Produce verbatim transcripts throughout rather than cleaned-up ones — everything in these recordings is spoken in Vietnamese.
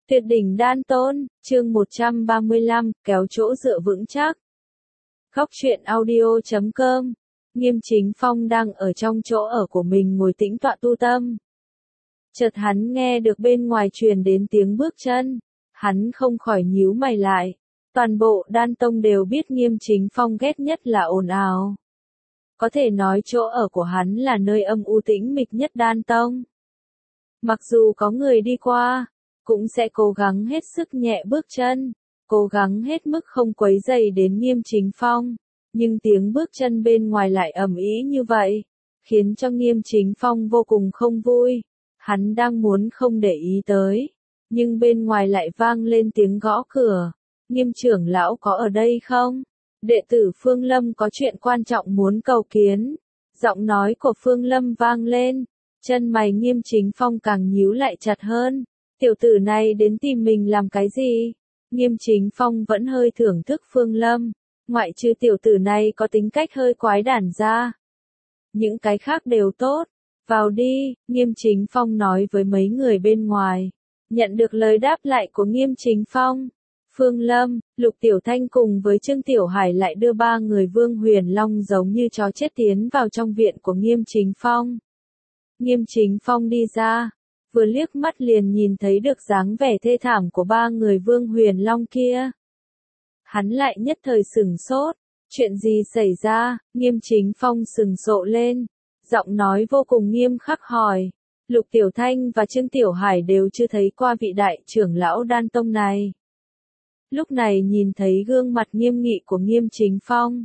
Tuyệt đỉnh đan tôn, chương một trăm ba mươi lăm, kéo chỗ dựa vững chắc. Góc truyện audio chấm com. Nghiêm Chính Phong đang ở trong chỗ ở của mình ngồi tĩnh tọa tu tâm. Chợt hắn nghe được bên ngoài truyền đến tiếng bước chân. Hắn không khỏi nhíu mày lại. Toàn bộ đan tông đều biết Nghiêm Chính Phong ghét nhất là ồn ào. Có thể nói chỗ ở của hắn là nơi âm u tĩnh mịch nhất đan tông. Mặc dù có người đi qua, cũng sẽ cố gắng hết sức nhẹ bước chân, cố gắng hết mức không quấy rầy đến Nghiêm Chính Phong, nhưng tiếng bước chân bên ngoài lại ầm ĩ như vậy, khiến cho Nghiêm Chính Phong vô cùng không vui. Hắn đang muốn không để ý tới, nhưng bên ngoài lại vang lên tiếng gõ cửa. Nghiêm trưởng lão có ở đây không? Đệ tử Phương Lâm có chuyện quan trọng muốn cầu kiến. Giọng nói của Phương Lâm vang lên, chân mày Nghiêm Chính Phong càng nhíu lại chặt hơn. Tiểu tử này đến tìm mình làm cái gì? Nghiêm Chính Phong vẫn hơi thưởng thức Phương Lâm, ngoại trừ tiểu tử này có tính cách hơi quái đản ra. Những cái khác đều tốt, vào đi, Nghiêm Chính Phong nói với mấy người bên ngoài. Nhận được lời đáp lại của Nghiêm Chính Phong, Phương Lâm, Lục Tiểu Thanh cùng với Trương Tiểu Hải lại đưa ba người Vương Huyền Long giống như chó chết tiến vào trong viện của Nghiêm Chính Phong. Nghiêm Chính Phong đi ra, vừa liếc mắt liền nhìn thấy được dáng vẻ thê thảm của ba người Vương Huyền Long kia. Hắn lại nhất thời sửng sốt, chuyện gì xảy ra? Nghiêm Chính Phong sừng sộ lên, giọng nói vô cùng nghiêm khắc hỏi. Lục Tiểu Thanh và Trương Tiểu Hải đều chưa thấy qua vị đại trưởng lão đan tông này. Lúc này nhìn thấy gương mặt nghiêm nghị của Nghiêm Chính Phong,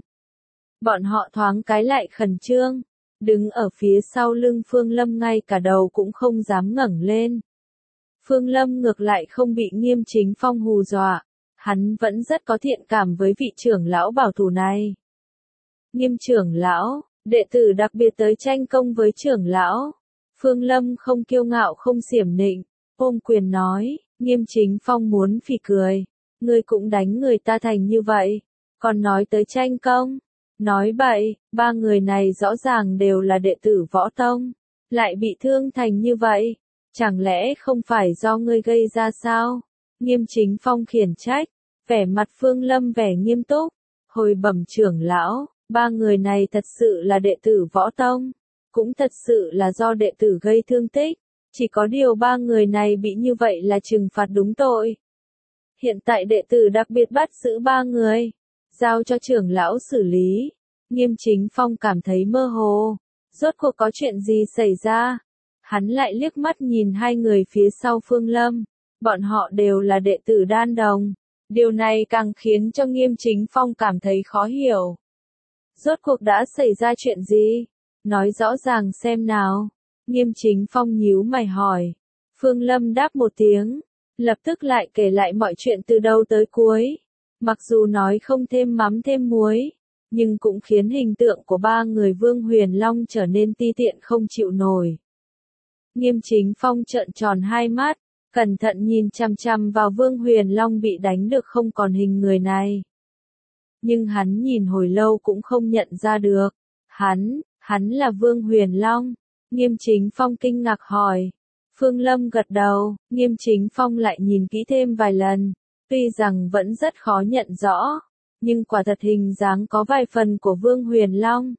bọn họ thoáng cái lại khẩn trương. Đứng ở phía sau lưng Phương Lâm ngay cả đầu cũng không dám ngẩng lên. Phương Lâm ngược lại không bị Nghiêm Chính Phong hù dọa, hắn vẫn rất có thiện cảm với vị trưởng lão bảo thủ này. Nghiêm trưởng lão, đệ tử đặc biệt tới tranh công với trưởng lão. Phương Lâm không kiêu ngạo không xiểm nịnh, ôm quyền nói. Nghiêm Chính Phong muốn phì cười, ngươi cũng đánh người ta thành như vậy, còn nói tới tranh công. Nói bậy, ba người này rõ ràng đều là đệ tử võ tông, lại bị thương thành như vậy, chẳng lẽ không phải do ngươi gây ra sao? Nghiêm Chính Phong khiển trách, vẻ mặt Phương Lâm vẻ nghiêm túc, hồi bẩm trưởng lão, ba người này thật sự là đệ tử võ tông, cũng thật sự là do đệ tử gây thương tích, chỉ có điều ba người này bị như vậy là trừng phạt đúng tội. Hiện tại đệ tử đặc biệt bắt giữ ba người, giao cho trưởng lão xử lý. Nghiêm Chính Phong cảm thấy mơ hồ, rốt cuộc có chuyện gì xảy ra? Hắn lại liếc mắt nhìn hai người phía sau Phương Lâm, bọn họ đều là đệ tử đan đồng, điều này càng khiến cho Nghiêm Chính Phong cảm thấy khó hiểu. Rốt cuộc đã xảy ra chuyện gì? Nói rõ ràng xem nào. Nghiêm Chính Phong nhíu mày hỏi. Phương Lâm đáp một tiếng, lập tức lại kể lại mọi chuyện từ đầu tới cuối. Mặc dù nói không thêm mắm thêm muối, nhưng cũng khiến hình tượng của ba người Vương Huyền Long trở nên ti tiện không chịu nổi. Nghiêm Chính Phong trợn tròn hai mắt, cẩn thận nhìn chằm chằm vào Vương Huyền Long bị đánh được không còn hình người này. Nhưng hắn nhìn hồi lâu cũng không nhận ra được. Hắn, hắn là Vương Huyền Long. Nghiêm Chính Phong kinh ngạc hỏi. Phương Lâm gật đầu, Nghiêm Chính Phong lại nhìn kỹ thêm vài lần. Tuy rằng vẫn rất khó nhận rõ, nhưng quả thật hình dáng có vài phần của Vương Huyền Long.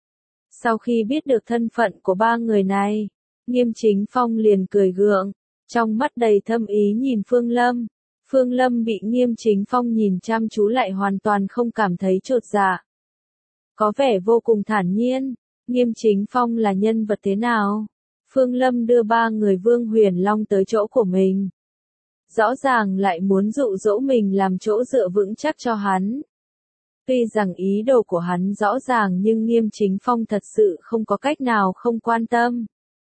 Sau khi biết được thân phận của ba người này, Nghiêm Chính Phong liền cười gượng, trong mắt đầy thâm ý nhìn Phương Lâm. Phương Lâm bị Nghiêm Chính Phong nhìn chăm chú lại hoàn toàn không cảm thấy chột dạ. Có vẻ vô cùng thản nhiên. Nghiêm Chính Phong là nhân vật thế nào? Phương Lâm đưa ba người Vương Huyền Long tới chỗ của mình. Rõ ràng lại muốn dụ dỗ mình làm chỗ dựa vững chắc cho hắn. Tuy rằng ý đồ của hắn rõ ràng nhưng Nghiêm Chính Phong thật sự không có cách nào không quan tâm.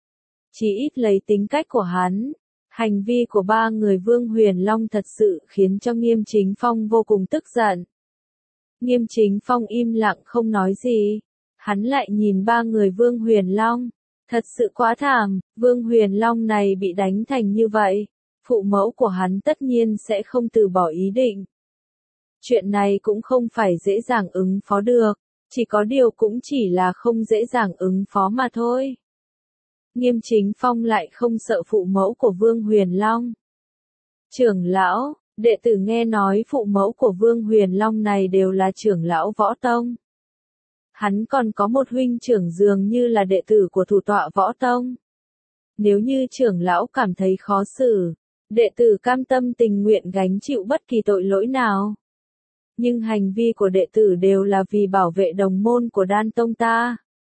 Chỉ ít lấy tính cách của hắn, hành vi của ba người Vương Huyền Long thật sự khiến cho Nghiêm Chính Phong vô cùng tức giận. Nghiêm Chính Phong im lặng không nói gì, hắn lại nhìn ba người Vương Huyền Long. Thật sự quá thảm, Vương Huyền Long này bị đánh thành như vậy. Phụ mẫu của hắn tất nhiên sẽ không từ bỏ ý định. Chuyện này cũng không phải dễ dàng ứng phó được, chỉ có điều cũng chỉ là không dễ dàng ứng phó mà thôi. Nghiêm Chính Phong lại không sợ phụ mẫu của Vương Huyền Long. Trưởng lão, đệ tử nghe nói phụ mẫu của Vương Huyền Long này đều là trưởng lão võ tông. Hắn còn có một huynh trưởng dường như là đệ tử của thủ tọa võ tông. Nếu như trưởng lão cảm thấy khó xử, đệ tử cam tâm tình nguyện gánh chịu bất kỳ tội lỗi nào. Nhưng hành vi của đệ tử đều là vì bảo vệ đồng môn của Đan Tông ta.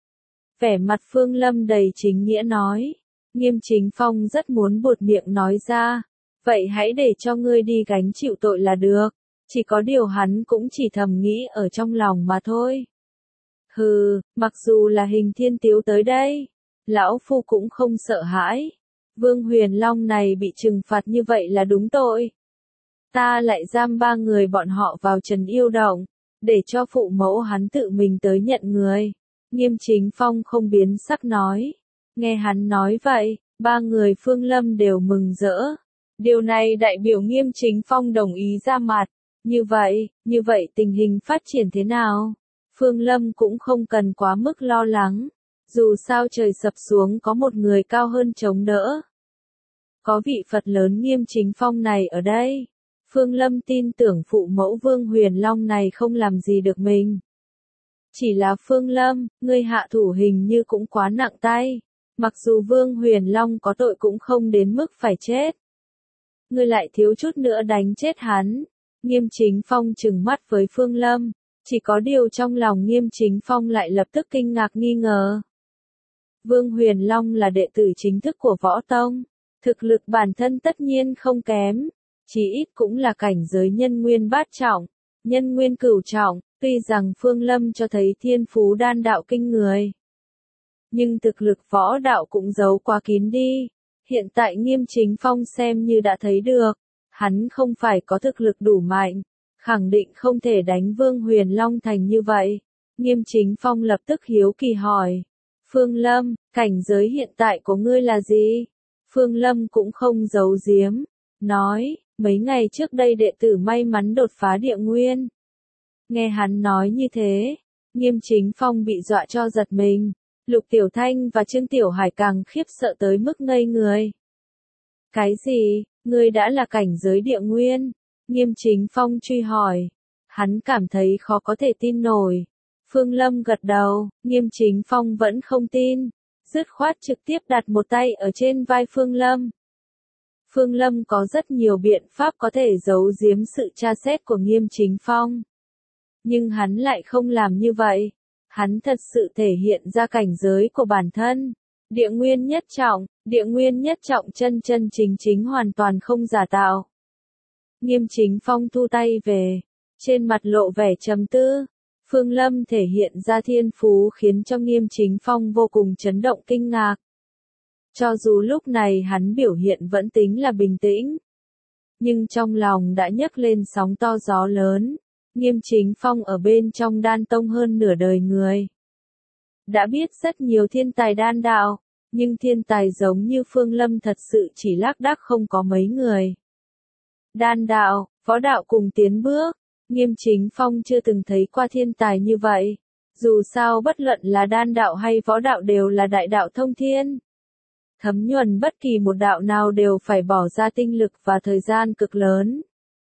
Vẻ mặt Phương Lâm đầy chính nghĩa nói. Nghiêm Chính Phong rất muốn buột miệng nói ra. Vậy hãy để cho ngươi đi gánh chịu tội là được. Chỉ có điều hắn cũng chỉ thầm nghĩ ở trong lòng mà thôi. Hừ, mặc dù là Hình Thiên Tiếu tới đây, lão phu cũng không sợ hãi. Vương Huyền Long này bị trừng phạt như vậy là đúng tội. Ta lại giam ba người bọn họ vào Trần Yêu Động, để cho phụ mẫu hắn tự mình tới nhận người. Nghiêm Chính Phong không biến sắc nói. Nghe hắn nói vậy, ba người Phương Lâm đều mừng rỡ. Điều này đại biểu Nghiêm Chính Phong đồng ý ra mặt. Như vậy, như vậy tình hình phát triển thế nào? Phương Lâm cũng không cần quá mức lo lắng. Dù sao trời sập xuống có một người cao hơn chống đỡ. Có vị Phật lớn Nghiêm Chính Phong này ở đây. Phương Lâm tin tưởng phụ mẫu Vương Huyền Long này không làm gì được mình. Chỉ là Phương Lâm, ngươi hạ thủ hình như cũng quá nặng tay. Mặc dù Vương Huyền Long có tội cũng không đến mức phải chết. Ngươi lại thiếu chút nữa đánh chết hắn. Nghiêm Chính Phong trừng mắt với Phương Lâm. Chỉ có điều trong lòng Nghiêm Chính Phong lại lập tức kinh ngạc nghi ngờ. Vương Huyền Long là đệ tử chính thức của Võ Tông. Thực lực bản thân tất nhiên không kém. Chỉ ít cũng là cảnh giới nhân nguyên bát trọng, nhân nguyên cửu trọng, tuy rằng Phương Lâm cho thấy thiên phú đan đạo kinh người. Nhưng thực lực võ đạo cũng giấu quá kín đi. Hiện tại Nghiêm Chính Phong xem như đã thấy được. Hắn không phải có thực lực đủ mạnh. Khẳng định không thể đánh Vương Huyền Long thành như vậy. Nghiêm Chính Phong lập tức hiếu kỳ hỏi. Phương Lâm, cảnh giới hiện tại của ngươi là gì? Phương Lâm cũng không giấu giếm. Nói, mấy ngày trước đây đệ tử may mắn đột phá địa nguyên. Nghe hắn nói như thế, Nghiêm Chính Phong bị dọa cho giật mình. Lục Tiểu Thanh và Trương Tiểu Hải càng khiếp sợ tới mức ngây người. Cái gì, ngươi đã là cảnh giới địa nguyên? Nghiêm Chính Phong truy hỏi. Hắn cảm thấy khó có thể tin nổi. Phương Lâm gật đầu, Nghiêm Chính Phong vẫn không tin. Dứt khoát trực tiếp đặt một tay ở trên vai Phương Lâm. Phương Lâm có rất nhiều biện pháp có thể giấu giếm sự tra xét của Nghiêm Chính Phong. Nhưng hắn lại không làm như vậy. Hắn thật sự thể hiện ra cảnh giới của bản thân. Địa nguyên nhất trọng, địa nguyên nhất trọng chân chân chính chính hoàn toàn không giả tạo. Nghiêm Chính Phong thu tay về. Trên mặt lộ vẻ trầm tư. Phương Lâm thể hiện ra thiên phú khiến cho Nghiêm Chính Phong vô cùng chấn động kinh ngạc. Cho dù lúc này hắn biểu hiện vẫn tính là bình tĩnh. Nhưng trong lòng đã nhấc lên sóng to gió lớn. Nghiêm Chính Phong ở bên trong đan tông hơn nửa đời người. Đã biết rất nhiều thiên tài đan đạo. Nhưng thiên tài giống như Phương Lâm thật sự chỉ lác đác không có mấy người. Đan đạo, võ đạo cùng tiến bước. Nghiêm Chính Phong chưa từng thấy qua thiên tài như vậy. Dù sao bất luận là đan đạo hay võ đạo đều là đại đạo thông thiên. Thấm nhuần bất kỳ một đạo nào đều phải bỏ ra tinh lực và thời gian cực lớn.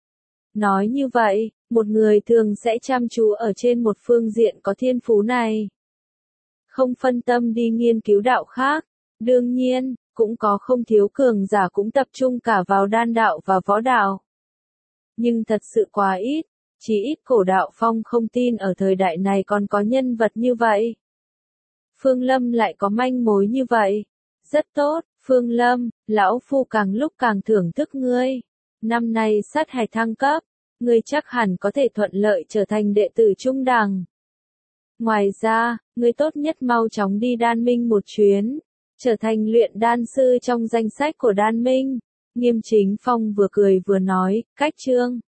Nói như vậy, một người thường sẽ chăm chú ở trên một phương diện có thiên phú này. Không phân tâm đi nghiên cứu đạo khác. Đương nhiên, cũng có không thiếu cường giả cũng tập trung cả vào đan đạo và võ đạo. Nhưng thật sự quá ít. Chỉ ít cổ đạo phong không tin ở thời đại này còn có nhân vật như vậy. Phương Lâm lại có manh mối như vậy. Rất tốt, Phương Lâm, lão phu càng lúc càng thưởng thức ngươi. Năm nay sát hạch thăng cấp, ngươi chắc hẳn có thể thuận lợi trở thành đệ tử trung đẳng. Ngoài ra, ngươi tốt nhất mau chóng đi đan minh một chuyến, trở thành luyện đan sư trong danh sách của đan minh. Nghiêm Chính Phong vừa cười vừa nói, cách chương.